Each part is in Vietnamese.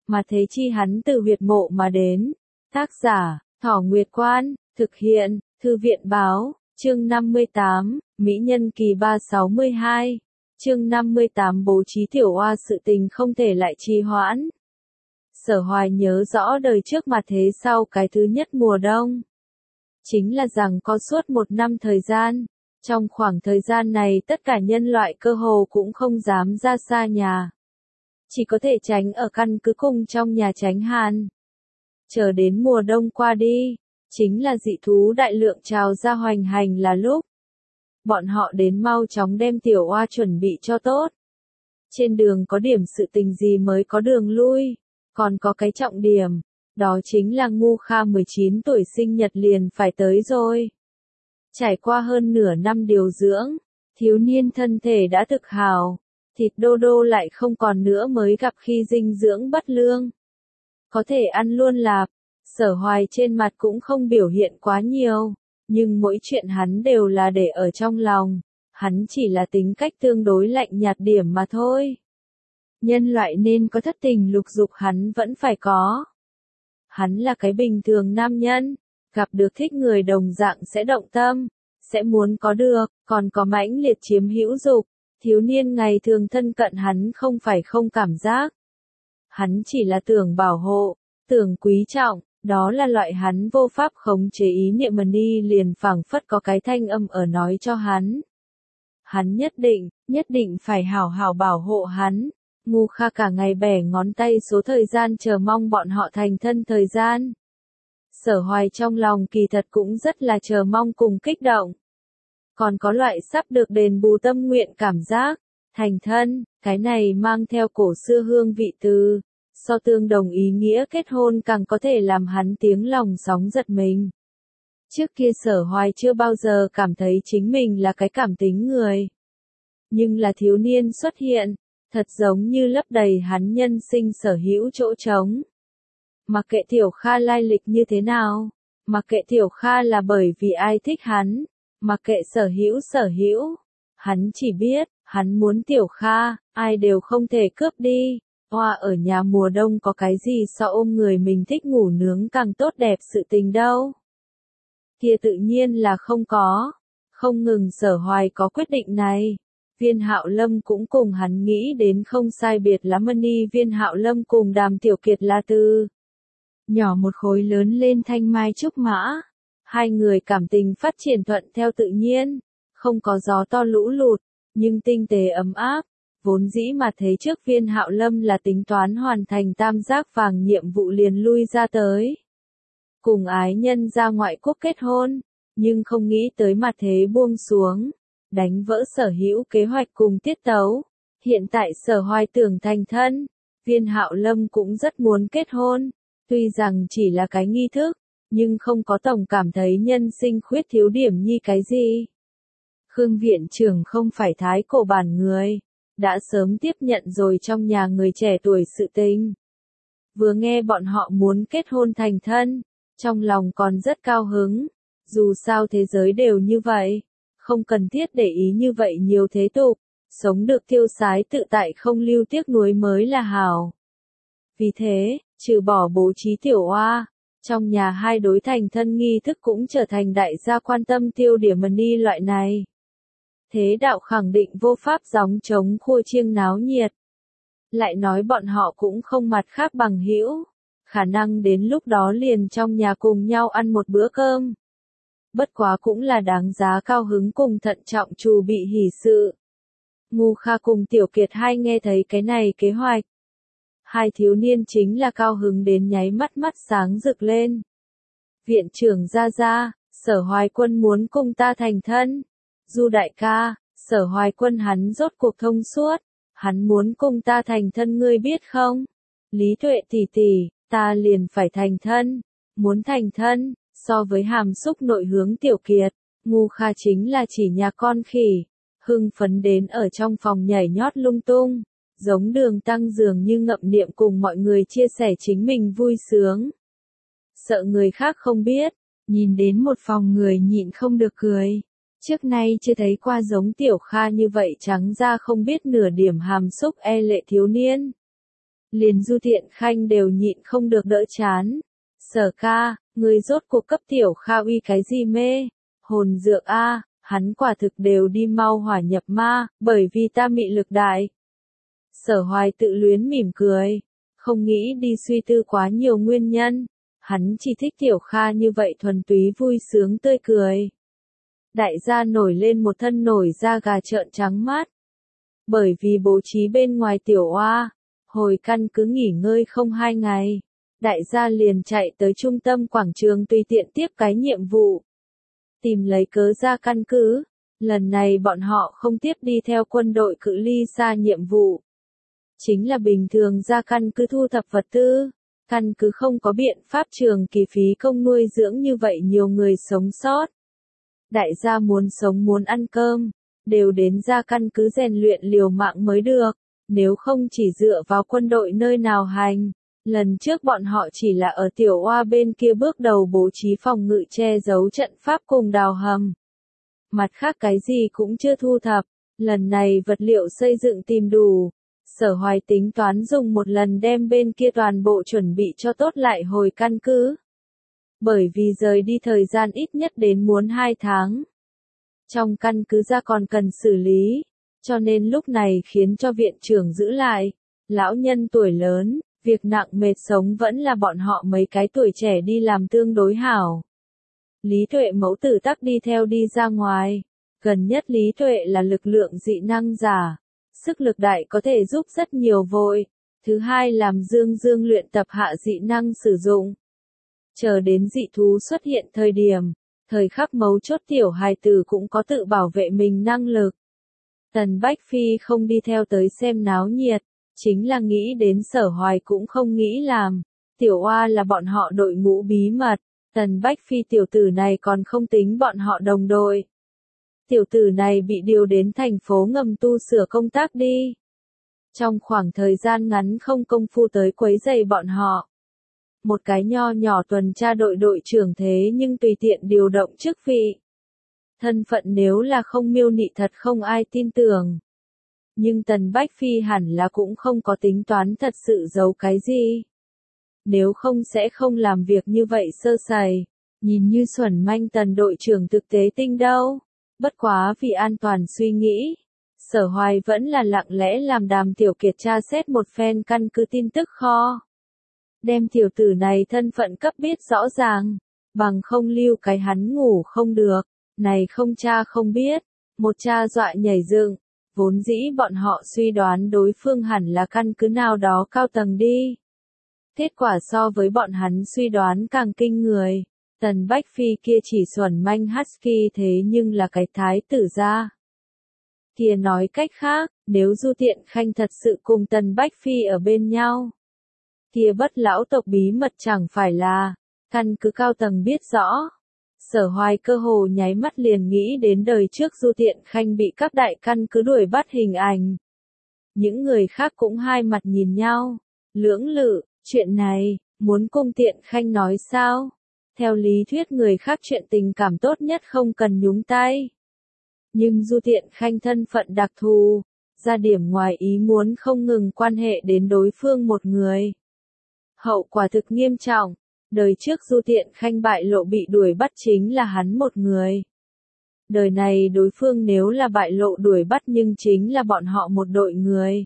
mà thế chi hắn từ huyệt mộ mà đến. Tác giả, Thỏ Nguyệt Quan, thực hiện, Thư viện báo, chương 58, Mỹ Nhân Kỳ 362, chương 58 bố trí tiểu oa sự tình không thể lại trì hoãn. Sở Hoài nhớ rõ đời trước mà thế sau cái thứ nhất mùa đông. Chính là rằng có suốt 1 năm thời gian, trong khoảng thời gian này tất cả nhân loại cơ hồ cũng không dám ra xa nhà. Chỉ có thể tránh ở căn cứ cùng trong nhà tránh hàn. Chờ đến mùa đông qua đi, chính là dị thú đại lượng trào ra hoành hành là lúc. Bọn họ đến mau chóng đem tiểu oa chuẩn bị cho tốt. Trên đường có điểm sự tình gì mới có đường lui, còn có cái trọng điểm, đó chính là Ngu Kha 19 tuổi sinh nhật liền phải tới rồi. Trải qua hơn nửa năm điều dưỡng, thiếu niên thân thể đã thực hào, thịt đô đô lại không còn nữa mới gặp khi dinh dưỡng bất lương. Có thể ăn luôn lạp, Sở Hoài trên mặt cũng không biểu hiện quá nhiều, nhưng mỗi chuyện hắn đều là để ở trong lòng, hắn chỉ là tính cách tương đối lạnh nhạt điểm mà thôi. Nhân loại nên có thất tình lục dục hắn vẫn phải có. Hắn là cái bình thường nam nhân, gặp được thích người đồng dạng sẽ động tâm, sẽ muốn có được, còn có mãnh liệt chiếm hữu dục. Thiếu niên ngày thường thân cận hắn không phải không cảm giác. Hắn chỉ là tưởng bảo hộ, tưởng quý trọng, đó là loại hắn vô pháp khống chế ý niệm mà đi liền phảng phất có cái thanh âm ở nói cho hắn. Hắn nhất định phải hảo hảo bảo hộ hắn. Ngu Kha cả ngày bẻ ngón tay số thời gian chờ mong bọn họ thành thân thời gian. Sở Hoài trong lòng kỳ thật cũng rất là chờ mong cùng kích động. Còn có loại sắp được đền bù tâm nguyện cảm giác, thành thân, cái này mang theo cổ xưa hương vị từ, so tương đồng ý nghĩa kết hôn càng có thể làm hắn tiếng lòng sóng giật mình. Trước kia Sở Hoài chưa bao giờ cảm thấy chính mình là cái cảm tính người. Nhưng là thiếu niên xuất hiện, thật giống như lấp đầy hắn nhân sinh sở hữu chỗ trống. Mặc kệ Tiểu Kha lai lịch như thế nào, mặc kệ Tiểu Kha là bởi vì ai thích hắn, mặc kệ sở hữu, hắn chỉ biết, hắn muốn Tiểu Kha, ai đều không thể cướp đi. Hoa ở nhà mùa đông có cái gì so ôm người mình thích ngủ nướng càng tốt đẹp sự tình đâu. Kia tự nhiên là không có. Không ngừng Sở Hoài có quyết định này. Viên Hạo Lâm cũng cùng hắn nghĩ đến không sai biệt lắm. Viên Hạo Lâm cùng Đàm Tiểu Kiệt là từ nhỏ một khối lớn lên thanh mai trúc mã. Hai người cảm tình phát triển thuận theo tự nhiên, không có gió to lũ lụt, nhưng tinh tế ấm áp. Vốn dĩ mà thấy trước Viên Hạo Lâm là tính toán hoàn thành tam giác vàng nhiệm vụ liền lui ra tới. Cùng ái nhân ra ngoại quốc kết hôn, nhưng không nghĩ tới mặt thế buông xuống, đánh vỡ sở hữu kế hoạch cùng tiết tấu. Hiện tại Sở Hoài tưởng thành thân, Viên Hạo Lâm cũng rất muốn kết hôn, tuy rằng chỉ là cái nghi thức, nhưng không có tổng cảm thấy nhân sinh khuyết thiếu điểm nhi cái gì. Khương viện trưởng không phải thái cổ bản người, đã sớm tiếp nhận rồi trong nhà người trẻ tuổi sự tình. Vừa nghe bọn họ muốn kết hôn thành thân, trong lòng còn rất cao hứng, dù sao thế giới đều như vậy, không cần thiết để ý như vậy nhiều thế tục, sống được tiêu sái tự tại không lưu tiếc nuối mới là hảo. Vì thế, trừ bỏ bố trí tiểu oa, trong nhà hai đối thành thân nghi thức cũng trở thành đại gia quan tâm tiêu điểm loại này. Thế đạo khẳng định vô pháp gióng trống khua chiêng náo nhiệt. Lại nói bọn họ cũng không mặt khác bằng hữu, khả năng đến lúc đó liền trong nhà cùng nhau ăn một bữa cơm. Bất quá cũng là đáng giá cao hứng cùng thận trọng chuẩn bị hỷ sự. Ngu Kha cùng Tiểu Kiệt hai nghe thấy cái này kế hoạch. Hai thiếu niên chính là cao hứng đến nháy mắt mắt sáng rực lên. Viện trưởng ra, Sở Hoài Quân muốn cùng ta thành thân. Du đại ca, Sở Hoài Quân hắn rốt cuộc thông suốt, hắn muốn cùng ta thành thân ngươi biết không? Lý Tuệ tỷ tỷ, ta liền phải thành thân, muốn thành thân, so với hàm xúc nội hướng Tiểu Kiệt, Ngu Kha chính là chỉ nhà con khỉ, hưng phấn đến ở trong phòng nhảy nhót lung tung, giống Đường Tăng dường như ngậm niệm cùng mọi người chia sẻ chính mình vui sướng. Sợ người khác không biết, nhìn đến một phòng người nhịn không được cười. Trước nay chưa thấy qua giống Tiểu Kha như vậy trắng ra không biết nửa điểm hàm xúc e lệ thiếu niên. Liền Du Thiện Khanh đều nhịn không được đỡ chán. Sở ca, người rốt cuộc cấp Tiểu Kha uy cái gì mê? Hồn dược a, hắn quả thực đều đi mau hỏa nhập ma, bởi vì ta mị lực đại. Sở Hoài tự luyến mỉm cười, không nghĩ đi suy tư quá nhiều nguyên nhân. Hắn chỉ thích Tiểu Kha như vậy thuần túy vui sướng tươi cười. Đại gia nổi lên một thân nổi da gà trợn trắng mắt. Bởi vì bố trí bên ngoài Tiểu Oa, hồi căn cứ nghỉ ngơi không 2 ngày. Đại gia liền chạy tới trung tâm quảng trường tùy tiện tiếp cái nhiệm vụ. Tìm lấy cớ ra căn cứ. Lần này bọn họ không tiếp đi theo quân đội cự ly xa nhiệm vụ. Chính là bình thường ra căn cứ thu thập vật tư. Căn cứ không có biện pháp trường kỳ phí công nuôi dưỡng như vậy nhiều người sống sót. Đại gia muốn sống muốn ăn cơm, đều đến ra căn cứ rèn luyện liều mạng mới được, nếu không chỉ dựa vào quân đội nơi nào hành. Lần trước bọn họ chỉ là ở Tiểu Oa bên kia bước đầu bố trí phòng ngự che giấu trận pháp cùng đào hầm. Mặt khác cái gì cũng chưa thu thập, lần này vật liệu xây dựng tìm đủ. Sở Hoài tính toán dùng một lần đem bên kia toàn bộ chuẩn bị cho tốt lại hồi căn cứ. Bởi vì rời đi thời gian ít nhất đến muốn 2 tháng. Trong căn cứ ra còn cần xử lý, cho nên lúc này khiến cho viện trưởng giữ lại. Lão nhân tuổi lớn, việc nặng mệt sống vẫn là bọn họ mấy cái tuổi trẻ đi làm tương đối hảo. Lý Tuệ mẫu tử tắc đi theo đi ra ngoài. Gần nhất Lý Tuệ là lực lượng dị năng giả. Sức lực đại có thể giúp rất nhiều vội. Thứ hai làm Dương Dương luyện tập hạ dị năng sử dụng. Chờ đến dị thú xuất hiện thời khắc mấu chốt tiểu hài tử cũng có tự bảo vệ mình năng lực. Tần Bách Phi không đi theo tới xem náo nhiệt, chính là nghĩ đến Sở Hoài cũng không nghĩ làm. Tiểu Oa là bọn họ đội ngũ bí mật, Tần Bách Phi tiểu tử này còn không tính bọn họ đồng đội. Tiểu tử này bị điều đến thành phố ngầm tu sửa công tác đi. Trong khoảng thời gian ngắn không công phu tới quấy rầy bọn họ. Một cái nho nhỏ tuần tra đội đội trưởng thế nhưng tùy tiện điều động chức vị. Thân phận nếu là không miêu nị thật không ai tin tưởng. Nhưng Tần Bách Phi hẳn là cũng không có tính toán thật sự giấu cái gì. Nếu không sẽ không làm việc như vậy sơ sài. Nhìn như xuẩn manh Tần đội trưởng thực tế tinh đâu. Bất quá vì an toàn suy nghĩ. Sở Hoài vẫn là lặng lẽ làm Đàm Tiểu Kiệt tra xét một phen căn cứ tin tức kho. Đem tiểu tử này thân phận cấp biết rõ ràng. Bằng không lưu cái hắn ngủ không được. Này không cha không biết. Một cha dọa nhảy dựng. Vốn dĩ bọn họ suy đoán đối phương hẳn là căn cứ nào đó cao tầng đi. Kết quả so với bọn hắn suy đoán càng kinh người. Tần Bách Phi kia chỉ xuẩn manh husky thế nhưng là cái thái tử gia. Kia nói cách khác, nếu Du Thiện Khanh thật sự cùng Tần Bách Phi ở bên nhau. Kia bất lão tộc bí mật chẳng phải là, căn cứ cao tầng biết rõ. Sở Hoài cơ hồ nháy mắt liền nghĩ đến đời trước Du Thiện Khanh bị các đại căn cứ đuổi bắt hình ảnh. Những người khác cũng hai mặt nhìn nhau, lưỡng lự, chuyện này, muốn cùng Thiện Khanh nói sao? Theo lý thuyết người khác chuyện tình cảm tốt nhất không cần nhúng tay. Nhưng Du Thiện Khanh thân phận đặc thù, ra điểm ngoài ý muốn không ngừng quan hệ đến đối phương một người. Hậu quả thực nghiêm trọng, đời trước Du Thiện Khanh bại lộ bị đuổi bắt chính là hắn một người. Đời này đối phương nếu là bại lộ đuổi bắt nhưng chính là bọn họ một đội người.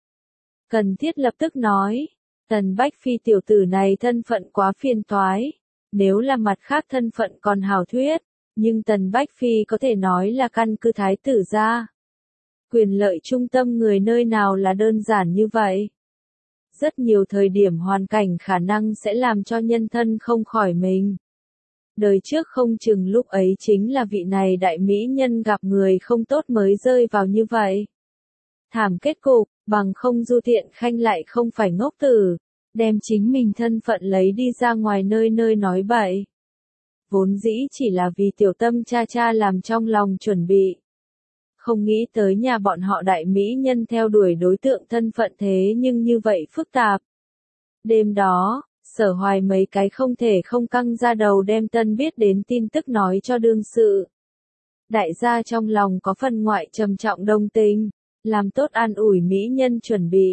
Cần thiết lập tức nói, Tần Bách Phi tiểu tử này thân phận quá phiền toái. Nếu là mặt khác thân phận còn hảo thuyết, nhưng Tần Bách Phi có thể nói là căn cứ thái tử gia. Quyền lợi trung tâm người nơi nào là đơn giản như vậy. Rất nhiều thời điểm hoàn cảnh khả năng sẽ làm cho nhân thân không khỏi mình. Đời trước không chừng lúc ấy chính là vị này đại mỹ nhân gặp người không tốt mới rơi vào như vậy. Thảm kết cục, bằng không Du Thiện Khanh lại không phải ngốc tử. Đem chính mình thân phận lấy đi ra ngoài nơi nơi nói bậy. Vốn dĩ chỉ là vì tiểu tâm cha cha làm trong lòng chuẩn bị. Không nghĩ tới nhà bọn họ đại mỹ nhân theo đuổi đối tượng thân phận thế nhưng như vậy phức tạp. Đêm đó, Sở Hoài mấy cái không thể không căng ra đầu đem Tân biết đến tin tức nói cho đương sự. Đại gia trong lòng có phần ngoại trầm trọng đồng tình, làm tốt an ủi mỹ nhân chuẩn bị.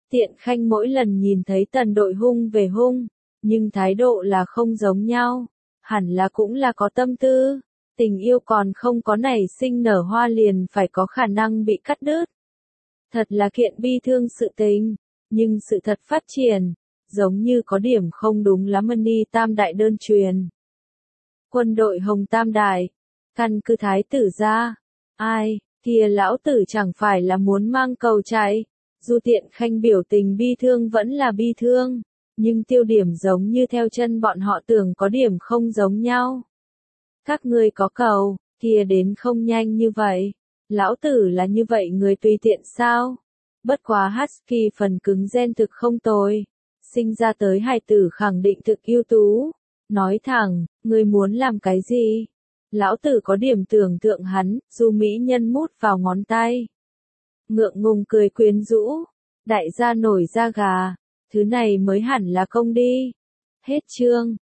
Tiện Khanh mỗi lần nhìn thấy Tần Đội hung về hung, nhưng thái độ là không giống nhau, hẳn là cũng là có tâm tư, tình yêu còn không có nảy sinh nở hoa liền phải có khả năng bị cắt đứt. Thật là kiện bi thương sự tình, nhưng sự thật phát triển, giống như có điểm không đúng lắm. Ni Tam Đại đơn truyền. Quân đội Hồng Tam Đại, căn cứ thái tử ra, ai, kia lão tử chẳng phải là muốn mang cầu chạy. Dù Tiện Khanh biểu tình bi thương vẫn là bi thương, nhưng tiêu điểm giống như theo chân bọn họ tưởng có điểm không giống nhau. Các ngươi có cầu, kia đến không nhanh như vậy. Lão tử là như vậy người tùy tiện sao? Bất quá Husky phần cứng gen thực không tồi. Sinh ra tới hài tử khẳng định thực ưu tú. Nói thẳng, ngươi muốn làm cái gì? Lão tử có điểm tưởng tượng hắn, dù mỹ nhân mút vào ngón tay. Ngượng ngùng cười quyến rũ. Đại gia nổi da gà. Thứ này mới hẳn là công đi. Hết chương.